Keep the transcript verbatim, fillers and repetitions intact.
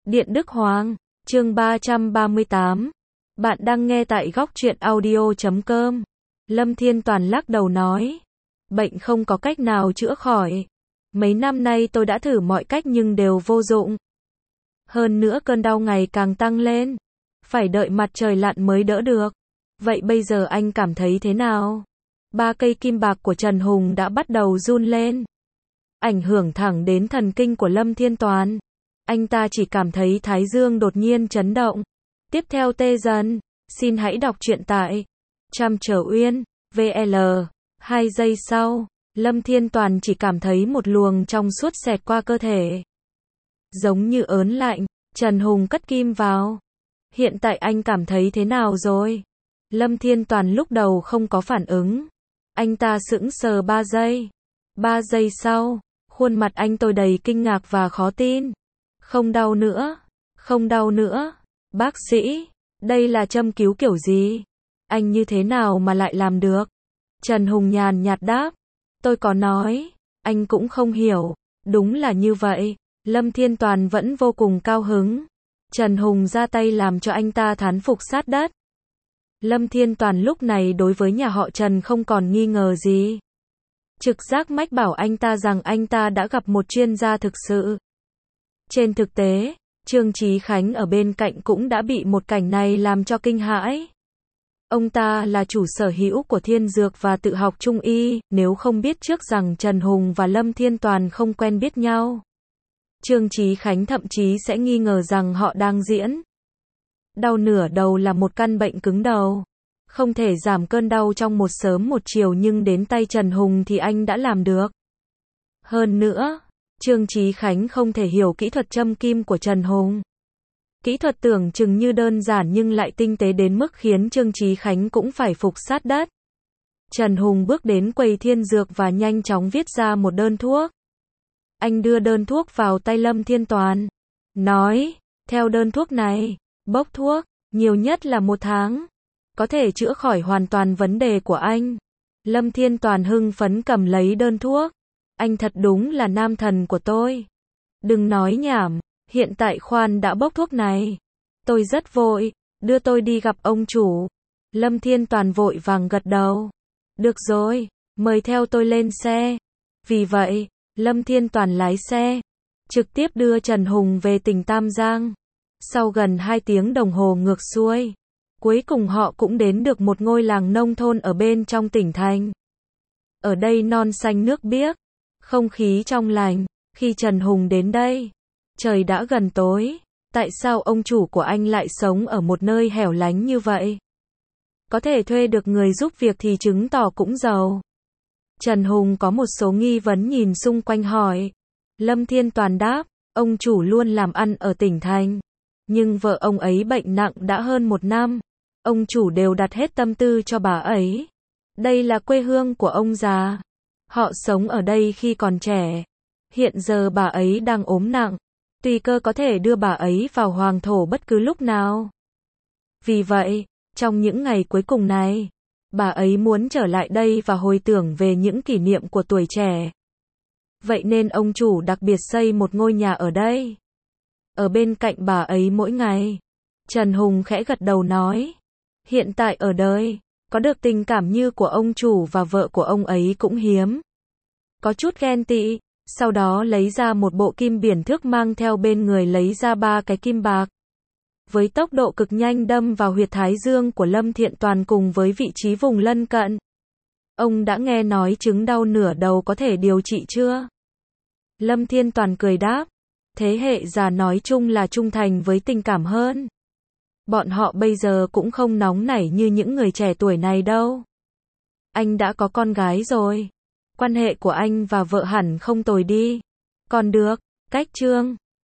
Điện Đức Hoàng, chương ba trăm ba mươi tám. Bạn đang nghe tại góc truyện audio chấm com. Lâm Thiên Toàn lắc đầu nói. Bệnh không có cách nào chữa khỏi. Mấy năm nay tôi đã thử mọi cách nhưng đều vô dụng. Hơn nữa cơn đau ngày càng tăng lên. Phải đợi mặt trời lặn mới đỡ được. Vậy bây giờ anh cảm thấy thế nào? Ba cây kim bạc của Trần Hùng đã bắt đầu run lên. Ảnh hưởng thẳng đến thần kinh của Lâm Thiên Toàn. Anh ta chỉ cảm thấy thái dương đột nhiên chấn động. Tiếp theo tê dần. Xin hãy đọc truyện tại Trăm Trở Uyên, vê lờ. Hai giây sau, Lâm Thiên Toàn chỉ cảm thấy một luồng trong suốt xẹt qua cơ thể. Giống như ớn lạnh, Trần Hùng cất kim vào. Hiện tại anh cảm thấy thế nào rồi? Lâm Thiên Toàn lúc đầu không có phản ứng. Anh ta sững sờ ba giây. Ba giây sau, khuôn mặt anh tôi đầy kinh ngạc và khó tin. Không đau nữa, không đau nữa. Bác sĩ, đây là châm cứu kiểu gì? Anh như thế nào mà lại làm được? Trần Hùng nhàn nhạt đáp. Tôi có nói, anh cũng không hiểu. Đúng là như vậy. Lâm Thiên Toàn vẫn vô cùng cao hứng. Trần Hùng ra tay làm cho anh ta thán phục sát đất. Lâm Thiên Toàn lúc này đối với nhà họ Trần không còn nghi ngờ gì. Trực giác mách bảo anh ta rằng anh ta đã gặp một chuyên gia thực sự. Trên thực tế, Trương Chí Khánh ở bên cạnh cũng đã bị một cảnh này làm cho kinh hãi. Ông ta là chủ sở hữu của Thiên Dược và tự học Trung Y, nếu không biết trước rằng Trần Hùng và Lâm Thiên Toàn không quen biết nhau. Trương Chí Khánh thậm chí sẽ nghi ngờ rằng họ đang diễn. Đau nửa đầu là một căn bệnh cứng đầu. Không thể giảm cơn đau trong một sớm một chiều nhưng đến tay Trần Hùng thì anh đã làm được. Hơn nữa, Trương Chí Khánh không thể hiểu kỹ thuật châm kim của Trần Hùng. Kỹ thuật tưởng chừng như đơn giản nhưng lại tinh tế đến mức khiến Trương Chí Khánh cũng phải phục sát đất. Trần Hùng bước đến quầy Thiên Dược và nhanh chóng viết ra một đơn thuốc. Anh đưa đơn thuốc vào tay Lâm Thiên Toàn. Nói, theo đơn thuốc này, bốc thuốc, nhiều nhất là một tháng. Có thể chữa khỏi hoàn toàn vấn đề của anh. Lâm Thiên Toàn hưng phấn cầm lấy đơn thuốc. Anh thật đúng là nam thần của tôi. Đừng nói nhảm, hiện tại khoan đã bốc thuốc này. Tôi rất vội, đưa tôi đi gặp ông chủ. Lâm Thiên Toàn vội vàng gật đầu. Được rồi, mời theo tôi lên xe. Vì vậy, Lâm Thiên Toàn lái xe, trực tiếp đưa Trần Hùng về tỉnh Tam Giang. Sau gần hai tiếng đồng hồ ngược xuôi, cuối cùng họ cũng đến được một ngôi làng nông thôn ở bên trong tỉnh thành. Ở đây non xanh nước biếc, không khí trong lành. Khi Trần Hùng đến đây, trời đã gần tối. Tại sao ông chủ của anh lại sống ở một nơi hẻo lánh như vậy? Có thể thuê được người giúp việc thì chứng tỏ cũng giàu. Trần Hùng có một số nghi vấn nhìn xung quanh hỏi. Lâm Thiên Toàn đáp, ông chủ luôn làm ăn ở tỉnh thành. Nhưng vợ ông ấy bệnh nặng đã hơn một năm. Ông chủ đều đặt hết tâm tư cho bà ấy. Đây là quê hương của ông già. Họ sống ở đây khi còn trẻ. Hiện giờ bà ấy đang ốm nặng. Tùy cơ có thể đưa bà ấy vào hoàng thổ bất cứ lúc nào. Vì vậy, trong những ngày cuối cùng này, bà ấy muốn trở lại đây và hồi tưởng về những kỷ niệm của tuổi trẻ. Vậy nên ông chủ đặc biệt xây một ngôi nhà ở đây. Ở bên cạnh bà ấy mỗi ngày. Trần Hùng khẽ gật đầu nói. Hiện tại ở đời, có được tình cảm như của ông chủ và vợ của ông ấy cũng hiếm. Có chút ghen tị, sau đó lấy ra một bộ kim biển thước mang theo bên người lấy ra ba cái kim bạc. Với tốc độ cực nhanh đâm vào huyệt thái dương của Lâm Thiện Toàn cùng với vị trí vùng lân cận. Ông đã nghe nói chứng đau nửa đầu có thể điều trị chưa? Lâm Thiên Toàn cười đáp. Thế hệ già nói chung là trung thành với tình cảm hơn. Bọn họ bây giờ cũng không nóng nảy như những người trẻ tuổi này đâu. Anh đã có con gái rồi. Quan hệ của anh và vợ hẳn không tồi đi. Còn được, cách chương.